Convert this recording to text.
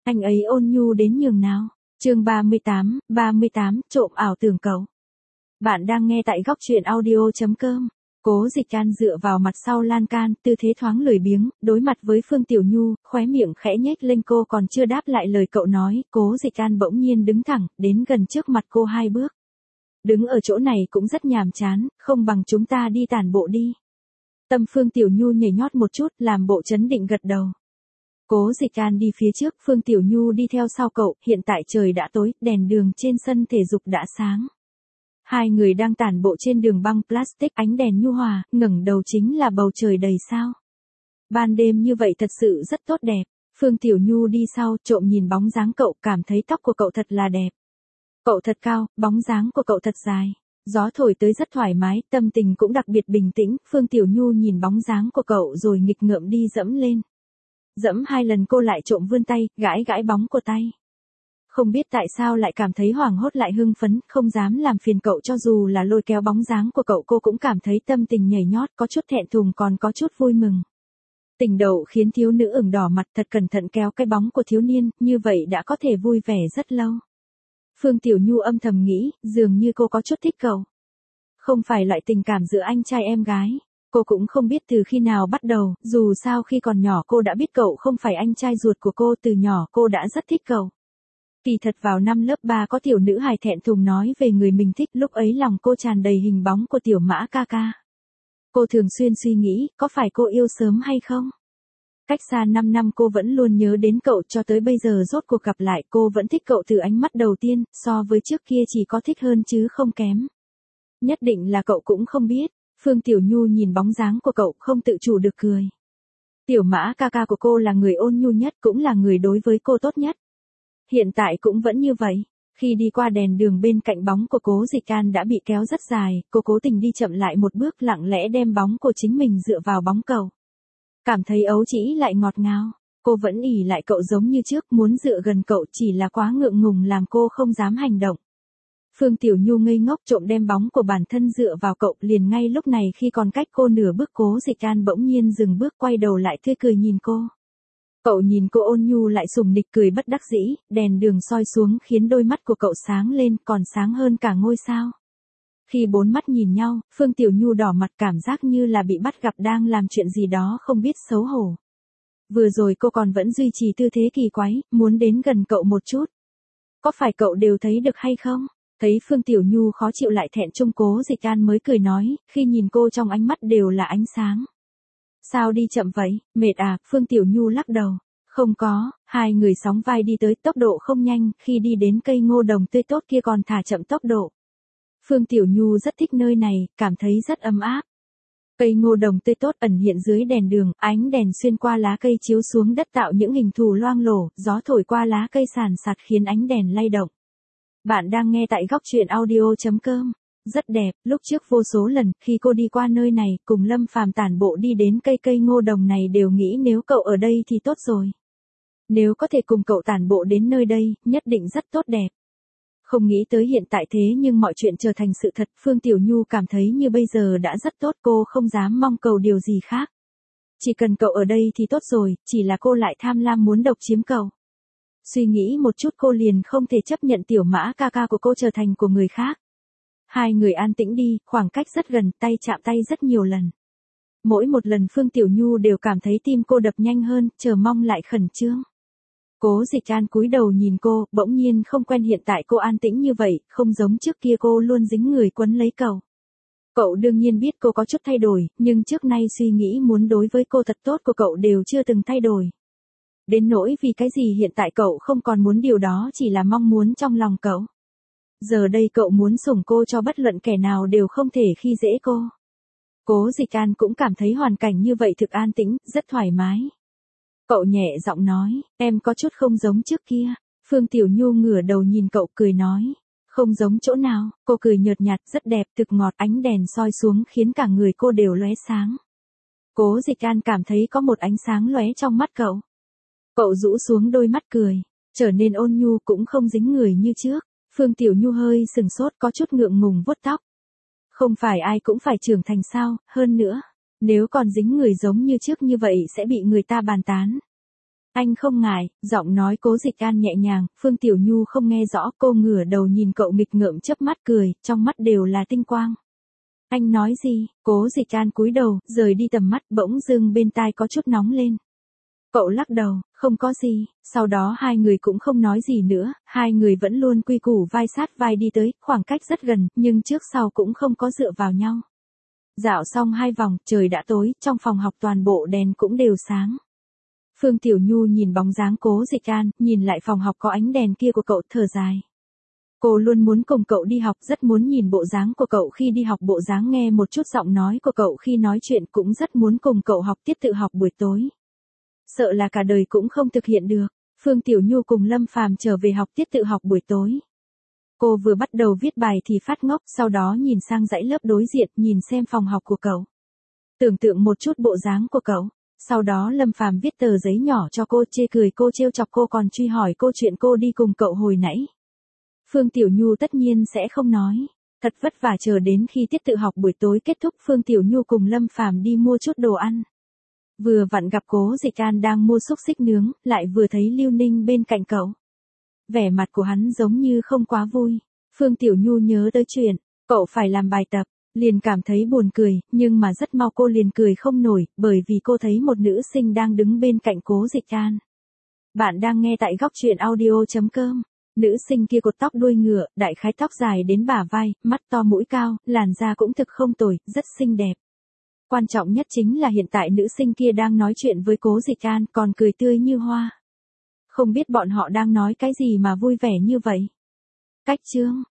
Anh ấy ôn nhu đến nhường nào. Chương 38, trộm ảo tưởng cậu. Bạn đang nghe tại góc truyện audio.com. Cố Dịch Can dựa vào mặt sau lan can, tư thế thoáng lười biếng, đối mặt với Phương Tiểu Nhu, khóe miệng khẽ nhếch lên. Cô còn chưa đáp lại lời cậu nói, Cố Dịch Can bỗng nhiên đứng thẳng, đến gần trước mặt cô 2 bước. Đứng ở chỗ này cũng rất nhàm chán, không bằng chúng ta đi tản bộ đi. Tâm Phương Tiểu Nhu nhảy nhót một chút, làm bộ trấn định gật đầu. Cố Dịch Can đi phía trước, Phương Tiểu Nhu đi theo sau cậu, hiện tại trời đã tối, đèn đường trên sân thể dục đã sáng. Hai người đang tản bộ trên đường băng plastic, ánh đèn nhu hòa, ngẩng đầu chính là bầu trời đầy sao. Ban đêm như vậy thật sự rất tốt đẹp. Phương Tiểu Nhu đi sau, trộm nhìn bóng dáng cậu, cảm thấy tóc của cậu thật là đẹp. Cậu thật cao, bóng dáng của cậu thật dài. Gió thổi tới rất thoải mái, tâm tình cũng đặc biệt bình tĩnh. Phương Tiểu Nhu nhìn bóng dáng của cậu rồi nghịch ngợm đi dẫm lên. Dẫm 2 lần cô lại trộm vươn tay, gãi gãi bóng của tay. Không biết tại sao lại cảm thấy hoảng hốt lại hưng phấn, không dám làm phiền cậu cho dù là lôi kéo bóng dáng của cậu cô cũng cảm thấy tâm tình nhảy nhót, có chút thẹn thùng còn có chút vui mừng. Tình đầu khiến thiếu nữ ửng đỏ mặt, thật cẩn thận kéo cái bóng của thiếu niên, như vậy đã có thể vui vẻ rất lâu. Phương Tiểu Nhu âm thầm nghĩ, dường như cô có chút thích cậu. Không phải loại tình cảm giữa anh trai em gái. Cô cũng không biết từ khi nào bắt đầu, dù sao khi còn nhỏ cô đã biết cậu không phải anh trai ruột của cô, từ nhỏ cô đã rất thích cậu. Kỳ thật vào năm lớp 3 có tiểu nữ hài thẹn thùng nói về người mình thích, lúc ấy lòng cô tràn đầy hình bóng của Tiểu Mã ca ca. Cô thường xuyên suy nghĩ, có phải cô yêu sớm hay không? Cách xa 5 năm cô vẫn luôn nhớ đến cậu, cho tới bây giờ rốt cuộc gặp lại cô vẫn thích cậu từ ánh mắt đầu tiên, so với trước kia chỉ có thích hơn chứ không kém. Nhất định là cậu cũng không biết. Phương Tiểu Nhu nhìn bóng dáng của cậu không tự chủ được cười. Tiểu Mã ca ca của cô là người ôn nhu nhất, cũng là người đối với cô tốt nhất. Hiện tại cũng vẫn như vậy. Khi đi qua đèn đường bên cạnh bóng của Cố Dịch Can đã bị kéo rất dài, cô cố tình đi chậm lại một bước, lặng lẽ đem bóng của chính mình dựa vào bóng cậu. Cảm thấy ấu trĩ lại ngọt ngào. Cô vẫn ỉ lại cậu giống như trước, muốn dựa gần cậu, chỉ là quá ngượng ngùng làm cô không dám hành động. Phương Tiểu Nhu ngây ngốc trộm đem bóng của bản thân dựa vào cậu, liền ngay lúc này khi còn cách cô nửa bước Cố Dịch Can bỗng nhiên dừng bước, quay đầu lại tươi cười nhìn cô. Cậu nhìn cô ôn nhu lại sùng nịch cười bất đắc dĩ, đèn đường soi xuống khiến đôi mắt của cậu sáng lên, còn sáng hơn cả ngôi sao. Khi 4 mắt nhìn nhau, Phương Tiểu Nhu đỏ mặt, cảm giác như là bị bắt gặp đang làm chuyện gì đó không biết xấu hổ. Vừa rồi cô còn vẫn duy trì tư thế kỳ quái, muốn đến gần cậu một chút. Có phải cậu đều thấy được hay không? Thấy Phương Tiểu Nhu khó chịu lại thẹn chung, Cố Dịch Can mới cười nói, khi nhìn cô trong ánh mắt đều là ánh sáng. Sao đi chậm vậy, mệt à? Phương Tiểu Nhu lắc đầu. Không có, hai người sóng vai đi tới, tốc độ không nhanh, khi đi đến cây ngô đồng tươi tốt kia còn thả chậm tốc độ. Phương Tiểu Nhu rất thích nơi này, cảm thấy rất ấm áp. Cây ngô đồng tươi tốt ẩn hiện dưới đèn đường, ánh đèn xuyên qua lá cây chiếu xuống đất tạo những hình thù loang lổ, gió thổi qua lá cây sàn sạt khiến ánh đèn lay động. Bạn đang nghe tại góc truyện audio.com. Rất đẹp, lúc trước vô số lần, khi cô đi qua nơi này, cùng Lâm Phàm tản bộ đi đến cây ngô đồng này đều nghĩ nếu cậu ở đây thì tốt rồi. Nếu có thể cùng cậu tản bộ đến nơi đây, nhất định rất tốt đẹp. Không nghĩ tới hiện tại thế nhưng mọi chuyện trở thành sự thật, Phương Tiểu Nhu cảm thấy như bây giờ đã rất tốt, cô không dám mong cầu điều gì khác. Chỉ cần cậu ở đây thì tốt rồi, chỉ là cô lại tham lam muốn độc chiếm cậu. Suy nghĩ một chút cô liền không thể chấp nhận Tiểu Mã ca ca của cô trở thành của người khác. Hai người an tĩnh đi, khoảng cách rất gần, tay chạm tay rất nhiều lần. Mỗi một lần Phương Tiểu Nhu đều cảm thấy tim cô đập nhanh hơn, chờ mong lại khẩn trương. Cố Dịch Can cúi đầu nhìn cô, bỗng nhiên không quen hiện tại cô an tĩnh như vậy, không giống trước kia cô luôn dính người quấn lấy cậu. Cậu đương nhiên biết cô có chút thay đổi, nhưng trước nay suy nghĩ muốn đối với cô thật tốt của cậu đều chưa từng thay đổi. Đến nỗi vì cái gì hiện tại cậu không còn muốn điều đó, chỉ là mong muốn trong lòng cậu. Giờ đây cậu muốn sủng cô cho bất luận kẻ nào đều không thể khi dễ cô. Cố Dịch Can cũng cảm thấy hoàn cảnh như vậy thực an tĩnh, rất thoải mái. Cậu nhẹ giọng nói, em có chút không giống trước kia. Phương Tiểu Nhu ngửa đầu nhìn cậu cười nói, không giống chỗ nào? Cô cười nhợt nhạt, rất đẹp, thực ngọt, ánh đèn soi xuống khiến cả người cô đều lóe sáng. Cố Dịch Can cảm thấy có một ánh sáng lóe trong mắt cậu. Cậu rũ xuống đôi mắt cười, trở nên ôn nhu cũng không dính người như trước. Phương Tiểu Nhu hơi sừng sốt, có chút ngượng ngùng vuốt tóc. Không phải ai cũng phải trưởng thành sao, hơn nữa, nếu còn dính người giống như trước như vậy sẽ bị người ta bàn tán. Anh không ngại, giọng nói Cố Dịch An nhẹ nhàng, Phương Tiểu Nhu không nghe rõ, cô ngửa đầu nhìn cậu nghịch ngợm chớp mắt cười, trong mắt đều là tinh quang. Anh nói gì? Cố Dịch An cúi đầu, rời đi tầm mắt, bỗng dưng bên tai có chút nóng lên. Cậu lắc đầu, không có gì, sau đó hai người cũng không nói gì nữa, hai người vẫn luôn quy củ vai sát vai đi tới, khoảng cách rất gần, nhưng trước sau cũng không có dựa vào nhau. Dạo xong 2 vòng, trời đã tối, trong phòng học toàn bộ đèn cũng đều sáng. Phương Tiểu Nhu nhìn bóng dáng Cố Dịch An, nhìn lại phòng học có ánh đèn kia của cậu, thở dài. Cô luôn muốn cùng cậu đi học, rất muốn nhìn bộ dáng của cậu khi đi học, bộ dáng nghe một chút giọng nói của cậu khi nói chuyện, cũng rất muốn cùng cậu học tiết tự học buổi tối. Sợ là cả đời cũng không thực hiện được. Phương Tiểu Nhu cùng Lâm Phàm trở về học tiết tự học buổi tối. Cô vừa bắt đầu viết bài thì phát ngốc, sau đó nhìn sang dãy lớp đối diện, nhìn xem phòng học của cậu. Tưởng tượng một chút bộ dáng của cậu. Sau đó Lâm Phàm viết tờ giấy nhỏ cho cô, chê cười cô, trêu chọc cô, còn truy hỏi cô chuyện cô đi cùng cậu hồi nãy. Phương Tiểu Nhu tất nhiên sẽ không nói. Thật vất vả chờ đến khi tiết tự học buổi tối kết thúc, Phương Tiểu Nhu cùng Lâm Phàm đi mua chút đồ ăn. Vừa vặn gặp Cố Dịch An đang mua xúc xích nướng, lại vừa thấy Lưu Ninh bên cạnh cậu. Vẻ mặt của hắn giống như không quá vui. Phương Tiểu Nhu nhớ tới chuyện, cậu phải làm bài tập, liền cảm thấy buồn cười, nhưng mà rất mau cô liền cười không nổi, bởi vì cô thấy một nữ sinh đang đứng bên cạnh Cố Dịch An. Bạn đang nghe tại góc truyện audio.com. Nữ sinh kia cột tóc đuôi ngựa, đại khái tóc dài đến bả vai, mắt to mũi cao, làn da cũng thực không tồi, rất xinh đẹp. Quan trọng nhất chính là hiện tại nữ sinh kia đang nói chuyện với Cố Dịch An, còn cười tươi như hoa. Không biết bọn họ đang nói cái gì mà vui vẻ như vậy. Cách chương